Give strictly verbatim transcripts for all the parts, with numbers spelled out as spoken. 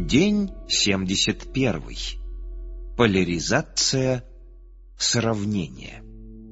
День семьдесят первый. Поляризация сравнения.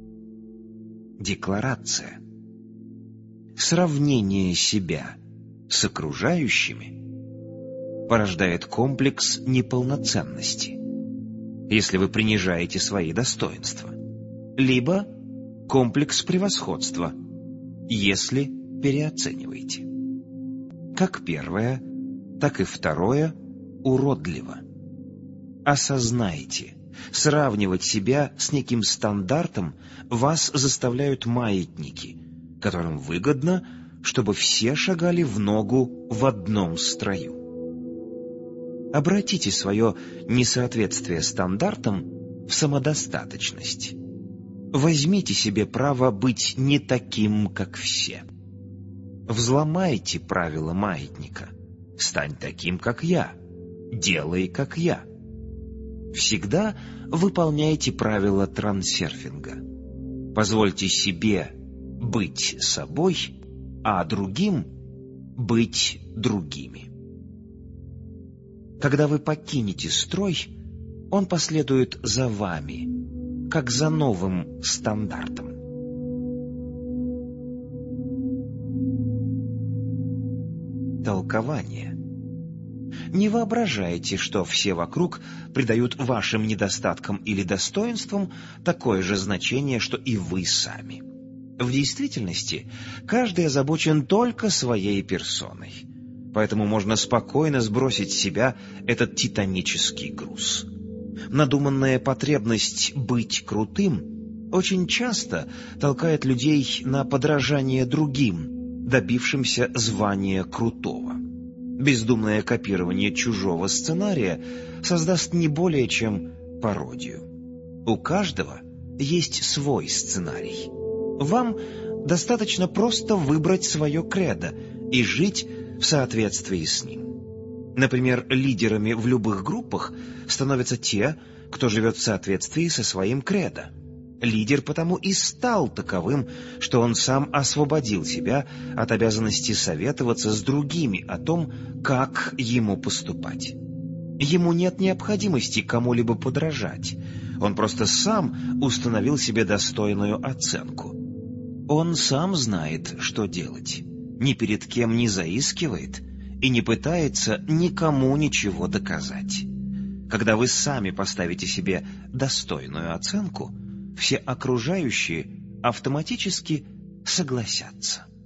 Декларация. Сравнение себя с окружающими порождает комплекс неполноценности, если вы принижаете свои достоинства, либо комплекс превосходства, если переоцениваете. Как первое, так и второе уродливо. Осознайте, сравнивать себя с неким стандартом вас заставляют маятники, которым выгодно, чтобы все шагали в ногу в одном строю. Обратите свое несоответствие стандартам в самодостаточность. Возьмите себе право быть не таким, как все. Взломайте правила маятника. Стань таким, как я. Делай, как я. Всегда выполняйте правила трансерфинга. Позвольте себе быть собой, а другим быть другими. Когда вы покинете строй, он последует за вами, как за новым стандартом. Толкование. Не воображайте, что все вокруг придают вашим недостаткам или достоинствам такое же значение, что и вы сами. В действительности, каждый озабочен только своей персоной, поэтому можно спокойно сбросить с себя этот титанический груз. Надуманная потребность быть крутым очень часто толкает людей на подражание другим, добившимся звания крутого. Бездумное копирование чужого сценария создаст не более чем пародию. У каждого есть свой сценарий. Вам достаточно просто выбрать свое кредо и жить в соответствии с ним. Например, лидерами в любых группах становятся те, кто живет в соответствии со своим кредо. Лидер потому и стал таковым, что он сам освободил себя от обязанности советоваться с другими о том, как ему поступать. Ему нет необходимости кому-либо подражать. Он просто сам установил себе достойную оценку. Он сам знает, что делать, ни перед кем не заискивает и не пытается никому ничего доказать. Когда вы сами поставите себе достойную оценку, все окружающие автоматически согласятся.